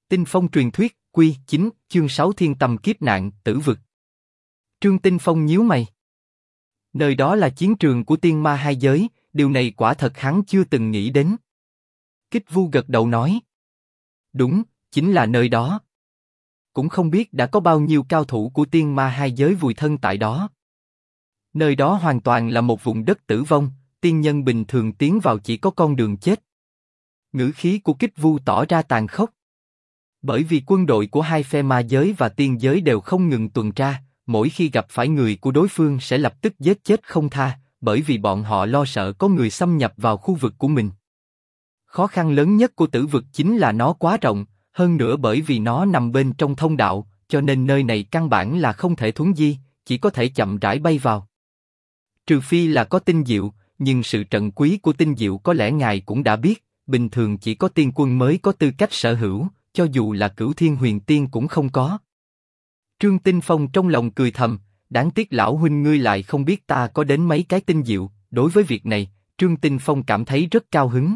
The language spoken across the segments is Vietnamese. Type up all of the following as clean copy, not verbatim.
Tinh Phong truyền thuyết, Quy 9, chương 6 Thiên Tâm kiếp nạn, tử vực. Trương Tinh Phong nhíu mày. Nơi đó là chiến trường của tiên ma hai giới, điều này quả thật hắn chưa từng nghĩ đến. Kích Vu gật đầu nói. Đúng, chính là nơi đó. Cũng không biết đã có bao nhiêu cao thủ của tiên ma hai giới vùi thân tại đó. Nơi đó hoàn toàn là một vùng đất tử vong, tiên nhân bình thường tiến vào chỉ có con đường chết. Ngữ khí của Kích Vu tỏ ra tàn khốc. Bởi vì quân đội của hai phe ma giới và tiên giới đều không ngừng tuần tra, mỗi khi gặp phải người của đối phương sẽ lập tức giết chết không tha, bởi vì bọn họ lo sợ có người xâm nhập vào khu vực của mình. Khó khăn lớn nhất của tử vực chính là nó quá rộng, hơn nữa bởi vì nó nằm bên trong thông đạo, cho nên nơi này căn bản là không thể thuấn di, chỉ có thể chậm rãi bay vào. Trừ phi là có tinh diệu, nhưng sự trận quý của tinh diệu có lẽ ngài cũng đã biết, bình thường chỉ có tiên quân mới có tư cách sở hữu, cho dù là Cửu Thiên Huyền Tiên cũng không có. Trương Tinh Phong trong lòng cười thầm, đáng tiếc lão huynh ngươi lại không biết ta có đến mấy cái tinh diệu. Đối với việc này, Trương Tinh Phong cảm thấy rất cao hứng.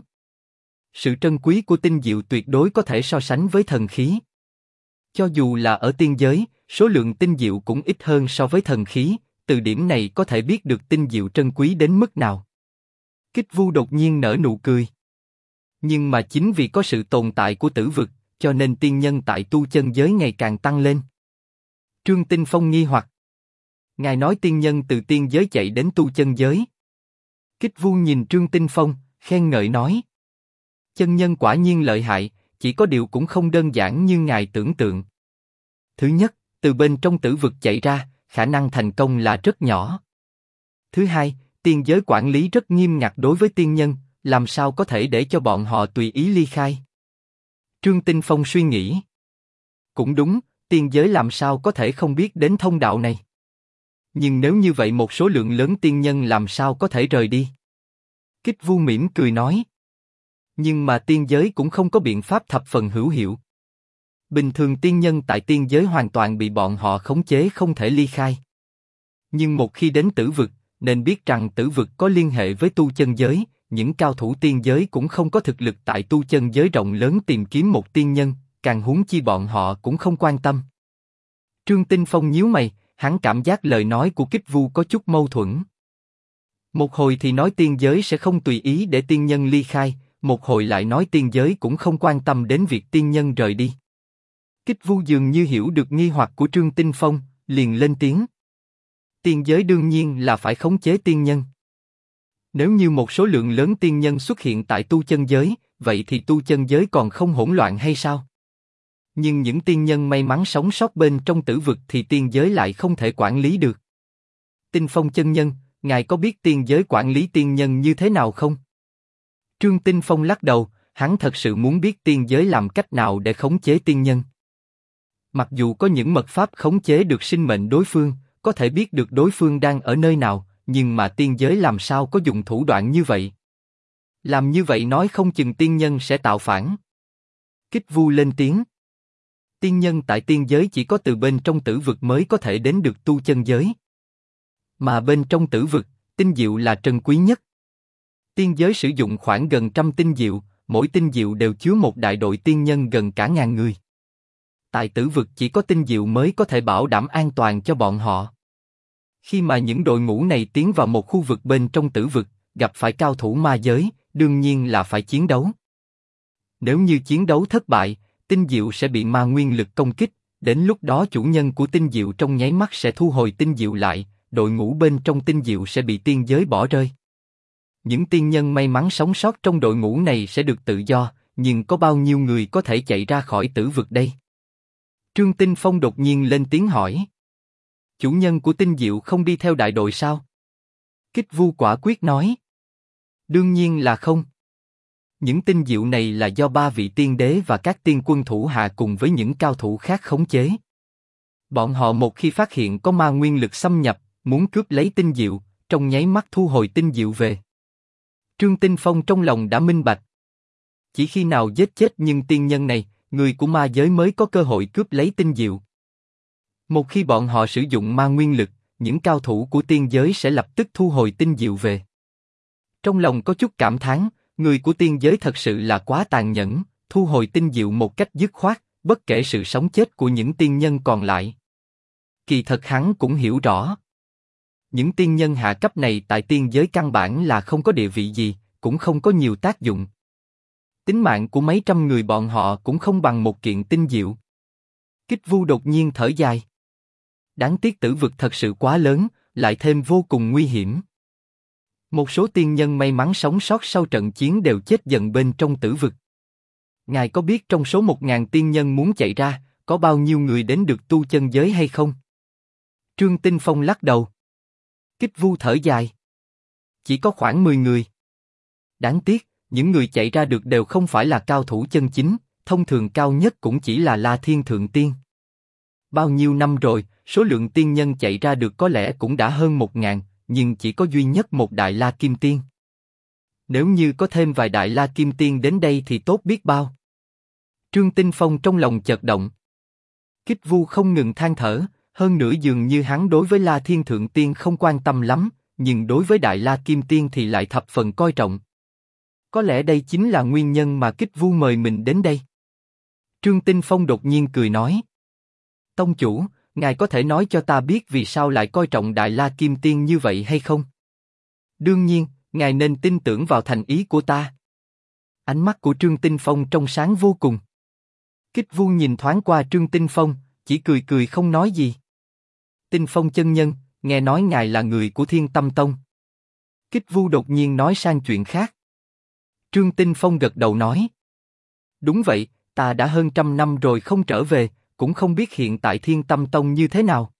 Sự trân quý của tinh diệu tuyệt đối có thể so sánh với thần khí. Cho dù là ở tiên giới, số lượng tinh diệu cũng ít hơn so với thần khí, từ điểm này có thể biết được tinh diệu trân quý đến mức nào. Kích Vu đột nhiên nở nụ cười. Nhưng mà chính vì có sự tồn tại của tử vực, cho nên tiên nhân tại tu chân giới ngày càng tăng lên. Trương Tinh Phong nghi hoặc. Ngài nói tiên nhân từ tiên giới chạy đến tu chân giới. Kích Vu nhìn Trương Tinh Phong, khen ngợi nói. Chân nhân quả nhiên lợi hại, chỉ có điều cũng không đơn giản như ngài tưởng tượng. Thứ nhất, từ bên trong tử vực chạy ra, khả năng thành công là rất nhỏ. Thứ hai, tiên giới quản lý rất nghiêm ngặt đối với tiên nhân, làm sao có thể để cho bọn họ tùy ý ly khai. Trương Tinh Phong suy nghĩ. Cũng đúng, tiên giới làm sao có thể không biết đến thông đạo này. Nhưng nếu như vậy một số lượng lớn tiên nhân làm sao có thể rời đi. Kích Vu mỉm cười nói. Nhưng mà tiên giới cũng không có biện pháp thập phần hữu hiệu. Bình thường tiên nhân tại tiên giới hoàn toàn bị bọn họ khống chế không thể ly khai. Nhưng một khi đến tử vực, nên biết rằng tử vực có liên hệ với tu chân giới, những cao thủ tiên giới cũng không có thực lực tại tu chân giới rộng lớn tìm kiếm một tiên nhân, càng huống chi bọn họ cũng không quan tâm. Trương Tinh Phong nhíu mày, hắn cảm giác lời nói của Kích Vu có chút mâu thuẫn. Một hồi thì nói tiên giới sẽ không tùy ý để tiên nhân ly khai, một hồi lại nói tiên giới cũng không quan tâm đến việc tiên nhân rời đi. Kích Vu dường như hiểu được nghi hoặc của Trương Tinh Phong, liền lên tiếng. Tiên giới đương nhiên là phải khống chế tiên nhân. Nếu như một số lượng lớn tiên nhân xuất hiện tại tu chân giới, vậy thì tu chân giới còn không hỗn loạn hay sao? Nhưng những tiên nhân may mắn sống sót bên trong tử vực thì tiên giới lại không thể quản lý được. Tinh Phong chân nhân, ngài có biết tiên giới quản lý tiên nhân như thế nào không? Trương Tinh Phong lắc đầu, hắn thật sự muốn biết tiên giới làm cách nào để khống chế tiên nhân. Mặc dù có những mật pháp khống chế được sinh mệnh đối phương, có thể biết được đối phương đang ở nơi nào, nhưng mà tiên giới làm sao có dùng thủ đoạn như vậy? Làm như vậy nói không chừng tiên nhân sẽ tạo phản. Kích Vu lên tiếng. Tiên nhân tại tiên giới chỉ có từ bên trong tử vực mới có thể đến được tu chân giới. Mà bên trong tử vực, tinh diệu là trân quý nhất. Tiên giới sử dụng khoảng gần 100 tinh diệu, mỗi tinh diệu đều chứa một đại đội tiên nhân gần cả 1000 người. Tại tử vực chỉ có tinh diệu mới có thể bảo đảm an toàn cho bọn họ. Khi mà những đội ngũ này tiến vào một khu vực bên trong tử vực, gặp phải cao thủ ma giới, đương nhiên là phải chiến đấu. Nếu như chiến đấu thất bại, tinh diệu sẽ bị ma nguyên lực công kích, đến lúc đó chủ nhân của tinh diệu trong nháy mắt sẽ thu hồi tinh diệu lại, đội ngũ bên trong tinh diệu sẽ bị tiên giới bỏ rơi. Những tiên nhân may mắn sống sót trong đội ngũ này sẽ được tự do, nhưng có bao nhiêu người có thể chạy ra khỏi tử vực đây? Trương Tinh Phong đột nhiên lên tiếng hỏi. Chủ nhân của tinh diệu không đi theo đại đội sao? Kích Vu quả quyết nói. Đương nhiên là không. Những tinh diệu này là do 3 vị tiên đế và các tiên quân thủ hạ cùng với những cao thủ khác khống chế. Bọn họ một khi phát hiện có ma nguyên lực xâm nhập, muốn cướp lấy tinh diệu, trong nháy mắt thu hồi tinh diệu về. Trương Tinh Phong trong lòng đã minh bạch. Chỉ khi nào giết chết những tiên nhân này, người của ma giới mới có cơ hội cướp lấy tinh diệu. Một khi bọn họ sử dụng ma nguyên lực, những cao thủ của tiên giới sẽ lập tức thu hồi tinh diệu về. Trong lòng có chút cảm thán, người của tiên giới thật sự là quá tàn nhẫn, thu hồi tinh diệu một cách dứt khoát, bất kể sự sống chết của những tiên nhân còn lại. Kỳ thật hắn cũng hiểu rõ. Những tiên nhân hạ cấp này tại tiên giới căn bản là không có địa vị gì, cũng không có nhiều tác dụng. Tính mạng của mấy trăm người bọn họ cũng không bằng một kiện tinh diệu. Kích Vu đột nhiên thở dài. Đáng tiếc tử vực thật sự quá lớn, lại thêm vô cùng nguy hiểm. Một số tiên nhân may mắn sống sót sau trận chiến đều chết dần bên trong tử vực. Ngài có biết trong số 1000 tiên nhân muốn chạy ra, có bao nhiêu người đến được tu chân giới hay không? Trương Tinh Phong lắc đầu. Kích Vu thở dài. Chỉ có khoảng 10 người. Đáng tiếc, những người chạy ra được đều không phải là cao thủ chân chính, thông thường cao nhất cũng chỉ là La Thiên Thượng Tiên. Bao nhiêu năm rồi, số lượng tiên nhân chạy ra được có lẽ cũng đã hơn 1000, nhưng chỉ có duy nhất một Đại La Kim Tiên. Nếu như có thêm vài Đại La Kim Tiên đến đây thì tốt biết bao. Trương Tinh Phong trong lòng chợt động. Kích Vu không ngừng than thở, hơn nữa dường như hắn đối với La Thiên Thượng Tiên không quan tâm lắm, nhưng đối với Đại La Kim Tiên thì lại thập phần coi trọng. Có lẽ đây chính là nguyên nhân mà Kích Vu mời mình đến đây. Trương Tinh Phong đột nhiên cười nói. Tông chủ, ngài có thể nói cho ta biết vì sao lại coi trọng Đại La Kim Tiên như vậy hay không? Đương nhiên, ngài nên tin tưởng vào thành ý của ta. Ánh mắt của Trương Tinh Phong trong sáng vô cùng. Kích Vu nhìn thoáng qua Trương Tinh Phong, chỉ cười cười không nói gì. Tinh Phong chân nhân, nghe nói ngài là người của Thiên Tâm Tông. Kích Vu đột nhiên nói sang chuyện khác. Trương Tinh Phong gật đầu nói. Đúng vậy, ta đã hơn 100 năm rồi không trở về, cũng không biết hiện tại Thiên Tâm Tông như thế nào.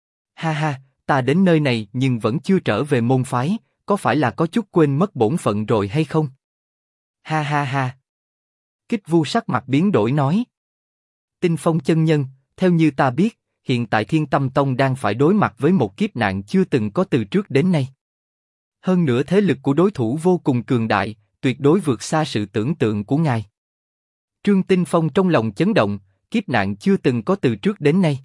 Ha ha, ta đến nơi này nhưng vẫn chưa trở về môn phái, có phải là có chút quên mất bổn phận rồi hay không? Ha ha ha. Kích Vu sắc mặt biến đổi nói. Tinh Phong chân nhân, theo như ta biết, hiện tại Thiên Tâm Tông đang phải đối mặt với một kiếp nạn chưa từng có từ trước đến nay. Hơn nữa thế lực của đối thủ vô cùng cường đại, tuyệt đối vượt xa sự tưởng tượng của ngài. Trương Tinh Phong trong lòng chấn động, kiếp nạn chưa từng có từ trước đến nay.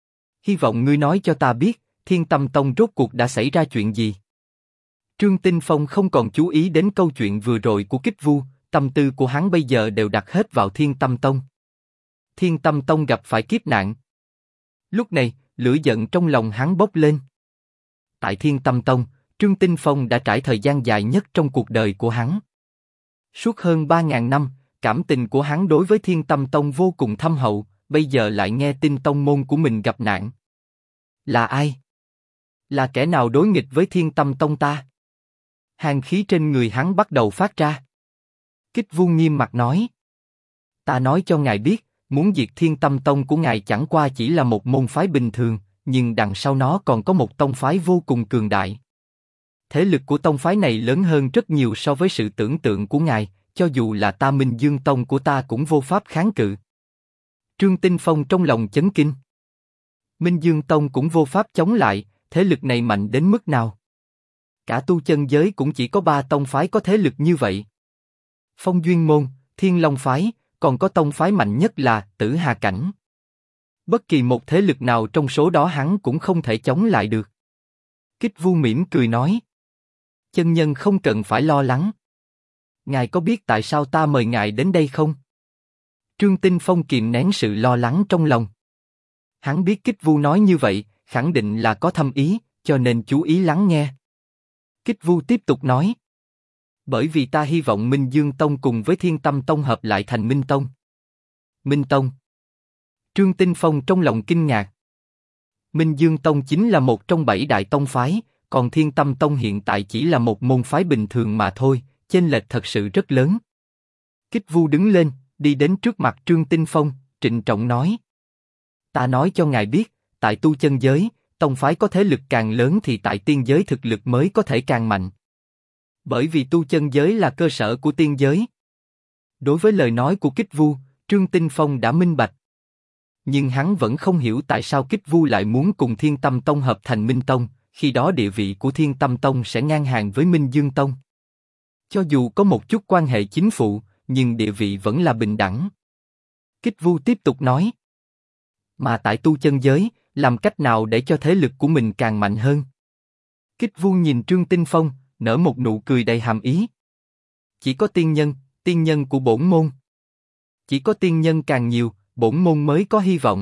Hy vọng ngươi nói cho ta biết, Thiên Tâm Tông rốt cuộc đã xảy ra chuyện gì. Trương Tinh Phong không còn chú ý đến câu chuyện vừa rồi của Kích Vu, tâm tư của hắn bây giờ đều đặt hết vào Thiên Tâm Tông. Thiên Tâm Tông gặp phải kiếp nạn. Lúc này, lửa giận trong lòng hắn bốc lên. Tại Thiên Tâm Tông, Trương Tinh Phong đã trải thời gian dài nhất trong cuộc đời của hắn. Suốt hơn 3000 năm, cảm tình của hắn đối với Thiên Tâm Tông vô cùng thâm hậu, bây giờ lại nghe tin tông môn của mình gặp nạn. Là ai? Là kẻ nào đối nghịch với Thiên Tâm Tông ta? Hàn khí trên người hắn bắt đầu phát ra. Kích Vu nghiêm mặt nói. Ta nói cho ngài biết, muốn diệt Thiên Tâm Tông của ngài chẳng qua chỉ là một môn phái bình thường, nhưng đằng sau nó còn có một tông phái vô cùng cường đại. Thế lực của tông phái này lớn hơn rất nhiều so với sự tưởng tượng của ngài, cho dù là ta Minh Dương Tông của ta cũng vô pháp kháng cự. Trương Tinh Phong trong lòng chấn kinh. Minh Dương Tông cũng vô pháp chống lại, thế lực này mạnh đến mức nào? Cả tu chân giới cũng chỉ có 3 tông phái có thế lực như vậy. Phong Duyên Môn, Thiên Long Phái, còn có tông phái mạnh nhất là Tử Hà Cảnh. Bất kỳ một thế lực nào trong số đó hắn cũng không thể chống lại được. Kích Vu mỉm cười nói. Chân nhân không cần phải lo lắng. Ngài có biết tại sao ta mời ngài đến đây không? Trương Tinh Phong kìm nén sự lo lắng trong lòng. Hắn biết Kích Vu nói như vậy, khẳng định là có thâm ý, cho nên chú ý lắng nghe. Kích Vu tiếp tục nói. Bởi vì ta hy vọng Minh Dương Tông cùng với Thiên Tâm Tông hợp lại thành Minh Tông. Minh Tông. Trương Tinh Phong trong lòng kinh ngạc. Minh Dương Tông chính là một trong 7 đại tông phái, còn Thiên Tâm Tông hiện tại chỉ là một môn phái bình thường mà thôi, chênh lệch thật sự rất lớn. Kích Vu đứng lên, đi đến trước mặt Trương Tinh Phong, trịnh trọng nói. Ta nói cho ngài biết, tại tu chân giới, tông phái có thế lực càng lớn thì tại tiên giới thực lực mới có thể càng mạnh. Bởi vì tu chân giới là cơ sở của tiên giới. Đối với lời nói của Kích Vu, Trương Tinh Phong đã minh bạch. Nhưng hắn vẫn không hiểu tại sao Kích Vu lại muốn cùng Thiên Tâm Tông hợp thành Minh Tông, khi đó địa vị của Thiên Tâm Tông sẽ ngang hàng với Minh Dương Tông. Cho dù có một chút quan hệ chính phụ, nhưng địa vị vẫn là bình đẳng. Kích Vu tiếp tục nói. Mà tại tu chân giới, làm cách nào để cho thế lực của mình càng mạnh hơn? Kích Vu nhìn Trương Tinh Phong, nở một nụ cười đầy hàm ý. Chỉ có tiên nhân của bổn môn. Chỉ có tiên nhân càng nhiều, bổn môn mới có hy vọng.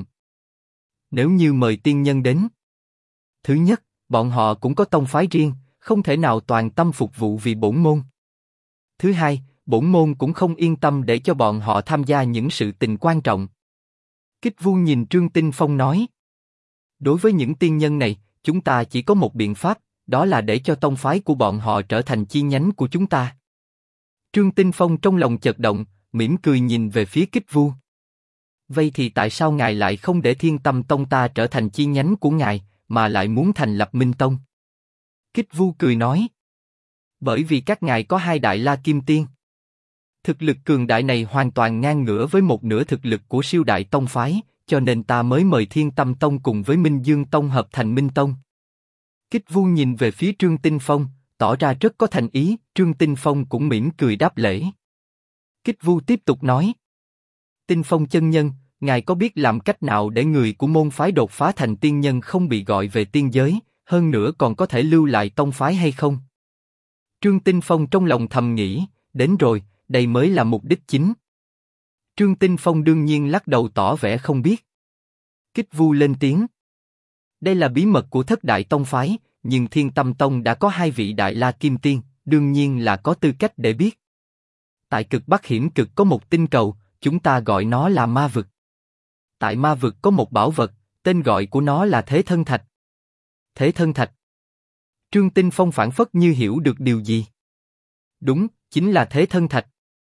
Nếu như mời tiên nhân đến, thứ nhất, bọn họ cũng có tông phái riêng, không thể nào toàn tâm phục vụ vì bổn môn. Thứ hai, bổn môn cũng không yên tâm để cho bọn họ tham gia những sự tình quan trọng. Kích Vu nhìn Trương Tinh Phong nói, đối với những tiên nhân này, chúng ta chỉ có một biện pháp, đó là để cho tông phái của bọn họ trở thành chi nhánh của chúng ta. Trương Tinh Phong trong lòng chợt động, mỉm cười nhìn về phía Kích Vu. Vậy thì tại sao ngài lại không để Thiên Tâm Tông ta trở thành chi nhánh của ngài, mà lại muốn thành lập Minh Tông? Kích Vu cười nói, bởi vì các ngài có hai đại La Kim Tiên. Thực lực cường đại này hoàn toàn ngang ngửa với một nửa thực lực của siêu đại tông phái, cho nên ta mới mời Thiên Tâm Tông cùng với Minh Dương Tông hợp thành Minh Tông. Kích Vu nhìn về phía Trương Tinh Phong, tỏ ra rất có thành ý. Trương Tinh Phong cũng mỉm cười đáp lễ. Kích Vu tiếp tục nói, Tinh Phong chân nhân, ngài có biết làm cách nào để người của môn phái đột phá thành tiên nhân không bị gọi về tiên giới, hơn nữa còn có thể lưu lại tông phái hay không? Trương Tinh Phong trong lòng thầm nghĩ, đến rồi, đây mới là mục đích chính. Trương Tinh Phong đương nhiên lắc đầu tỏ vẻ không biết. Kích Vu lên tiếng, đây là bí mật của thất đại tông phái, nhưng Thiên Tâm Tông đã có hai vị đại La Kim Tiên, đương nhiên là có tư cách để biết. Tại cực Bắc hiểm cực có một tinh cầu, chúng ta gọi nó là ma vực. Tại ma vực có một bảo vật, tên gọi của nó là Thế Thân Thạch. Thế Thân Thạch. Trương Tinh Phong phảng phất như hiểu được điều gì. Đúng, chính là Thế Thân Thạch.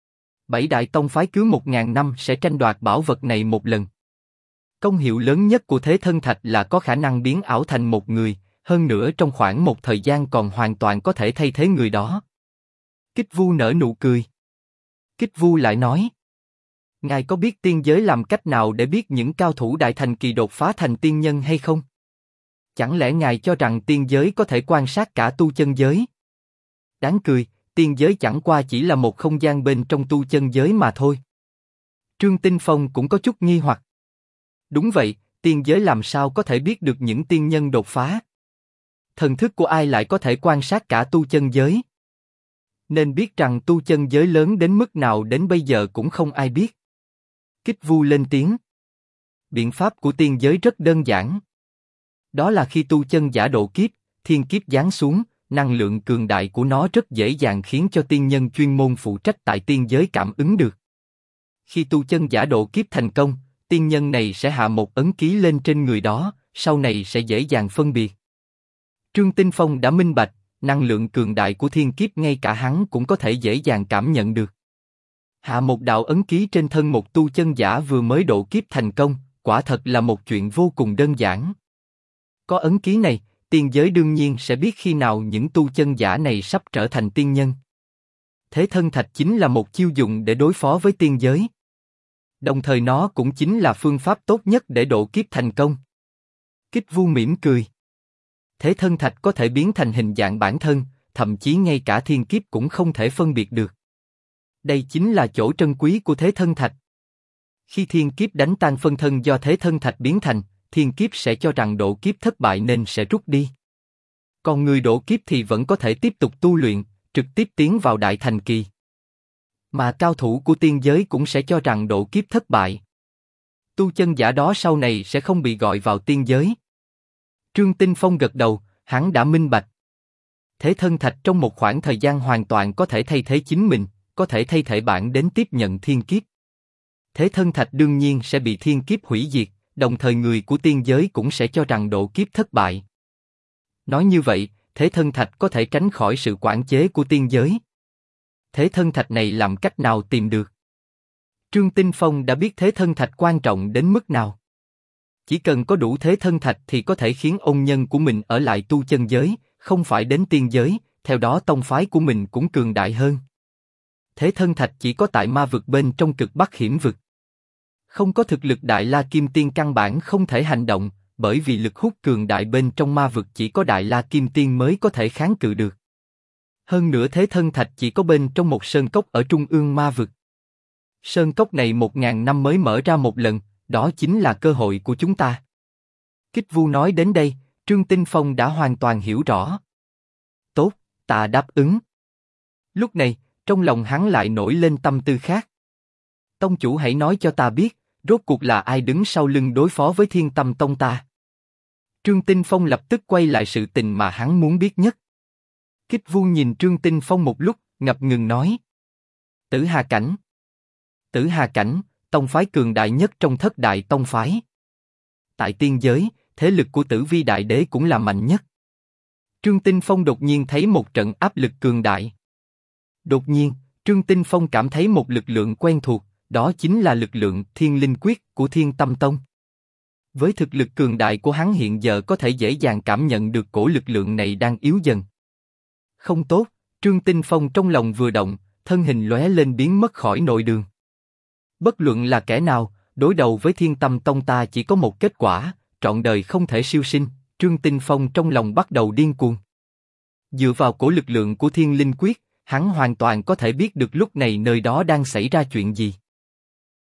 7 đại tông phái cứ 1000 năm sẽ tranh đoạt bảo vật này một lần. Công hiệu lớn nhất của Thế Thân Thạch là có khả năng biến ảo thành một người, hơn nữa trong khoảng một thời gian còn hoàn toàn có thể thay thế người đó. Kích Vu nở nụ cười. Kích Vu lại nói, ngài có biết tiên giới làm cách nào để biết những cao thủ đại thành kỳ đột phá thành tiên nhân hay không? Chẳng lẽ ngài cho rằng tiên giới có thể quan sát cả tu chân giới? Đáng cười, tiên giới chẳng qua chỉ là một không gian bên trong tu chân giới mà thôi. Trương Tinh Phong cũng có chút nghi hoặc. Đúng vậy, tiên giới làm sao có thể biết được những tiên nhân đột phá? Thần thức của ai lại có thể quan sát cả tu chân giới? Nên biết rằng tu chân giới lớn đến mức nào đến bây giờ cũng không ai biết. Kích Vu lên tiếng. Biện pháp của tiên giới rất đơn giản. Đó là khi tu chân giả độ kiếp, thiên kiếp giáng xuống, năng lượng cường đại của nó rất dễ dàng khiến cho tiên nhân chuyên môn phụ trách tại tiên giới cảm ứng được. Khi tu chân giả độ kiếp thành công, tiên nhân này sẽ hạ một ấn ký lên trên người đó, sau này sẽ dễ dàng phân biệt. Trương Tinh Phong đã minh bạch, năng lượng cường đại của thiên kiếp ngay cả hắn cũng có thể dễ dàng cảm nhận được. Hạ một đạo ấn ký trên thân một tu chân giả vừa mới độ kiếp thành công, quả thật là một chuyện vô cùng đơn giản. Có ấn ký này, tiên giới đương nhiên sẽ biết khi nào những tu chân giả này sắp trở thành tiên nhân. Thế Thân Thạch chính là một chiêu dùng để đối phó với tiên giới. Đồng thời nó cũng chính là phương pháp tốt nhất để độ kiếp thành công. Kích Vu mỉm cười. Thế Thân Thạch có thể biến thành hình dạng bản thân, thậm chí ngay cả thiên kiếp cũng không thể phân biệt được. Đây chính là chỗ trân quý của Thế Thân Thạch. Khi thiên kiếp đánh tan phân thân do Thế Thân Thạch biến thành, thiên kiếp sẽ cho rằng độ kiếp thất bại nên sẽ rút đi. Còn người độ kiếp thì vẫn có thể tiếp tục tu luyện, trực tiếp tiến vào đại thành kỳ. Mà cao thủ của tiên giới cũng sẽ cho rằng độ kiếp thất bại. Tu chân giả đó sau này sẽ không bị gọi vào tiên giới. Trương Tinh Phong gật đầu, hắn đã minh bạch. Thế Thân Thạch trong một khoảng thời gian hoàn toàn có thể thay thế chính mình, có thể thay thế bản đến tiếp nhận thiên kiếp. Thế Thân Thạch đương nhiên sẽ bị thiên kiếp hủy diệt, đồng thời người của tiên giới cũng sẽ cho rằng độ kiếp thất bại. Nói như vậy, Thế Thân Thạch có thể tránh khỏi sự quản chế của tiên giới. Thế Thân Thạch này làm cách nào tìm được? Trương Tinh Phong đã biết Thế Thân Thạch quan trọng đến mức nào. Chỉ cần có đủ Thế Thân Thạch thì có thể khiến ôn nhân của mình ở lại tu chân giới, không phải đến tiên giới, theo đó tông phái của mình cũng cường đại hơn. Thế Thân Thạch chỉ có tại ma vực bên trong cực Bắc hiểm vực. Không có thực lực đại La Kim Tiên căn bản không thể hành động, bởi vì lực hút cường đại bên trong ma vực chỉ có đại La Kim Tiên mới có thể kháng cự được. Hơn nữa Thế Thân Thạch chỉ có bên trong một sơn cốc ở trung ương ma vực. Sơn cốc này 1000 năm mới mở ra một lần, đó chính là cơ hội của chúng ta. Kích Vu nói đến đây, Trương Tinh Phong đã hoàn toàn hiểu rõ. Tốt, ta đáp ứng. Lúc này, trong lòng hắn lại nổi lên tâm tư khác. Tông chủ hãy nói cho ta biết, Rốt cuộc là ai đứng sau lưng đối phó với Thiên Tâm Tông ta? Trương Tinh Phong lập tức quay lại sự tình mà hắn muốn biết nhất. Kích Vu nhìn Trương Tinh Phong một lúc, ngập ngừng nói. Tử Hà Cảnh. Tử Hà Cảnh, tông phái cường đại nhất trong thất đại tông phái. Tại tiên giới, thế lực của Tử Vi Đại Đế cũng là mạnh nhất. Trương Tinh Phong đột nhiên thấy một trận áp lực cường đại. Đột nhiên, Trương Tinh Phong cảm thấy một lực lượng quen thuộc, đó chính là lực lượng Thiên Linh Quyết của Thiên Tâm Tông. Với thực lực cường đại của hắn hiện giờ có thể dễ dàng cảm nhận được cổ lực lượng này đang yếu dần. Không tốt, Trương Tinh Phong trong lòng vừa động, thân hình lóe lên biến mất khỏi nội đường. Bất luận là kẻ nào, đối đầu với Thiên Tâm Tông ta chỉ có một kết quả, trọn đời không thể siêu sinh. Trương Tinh Phong trong lòng bắt đầu điên cuồng. Dựa vào cổ lực lượng của Thiên Linh Quyết, hắn hoàn toàn có thể biết được lúc này nơi đó đang xảy ra chuyện gì.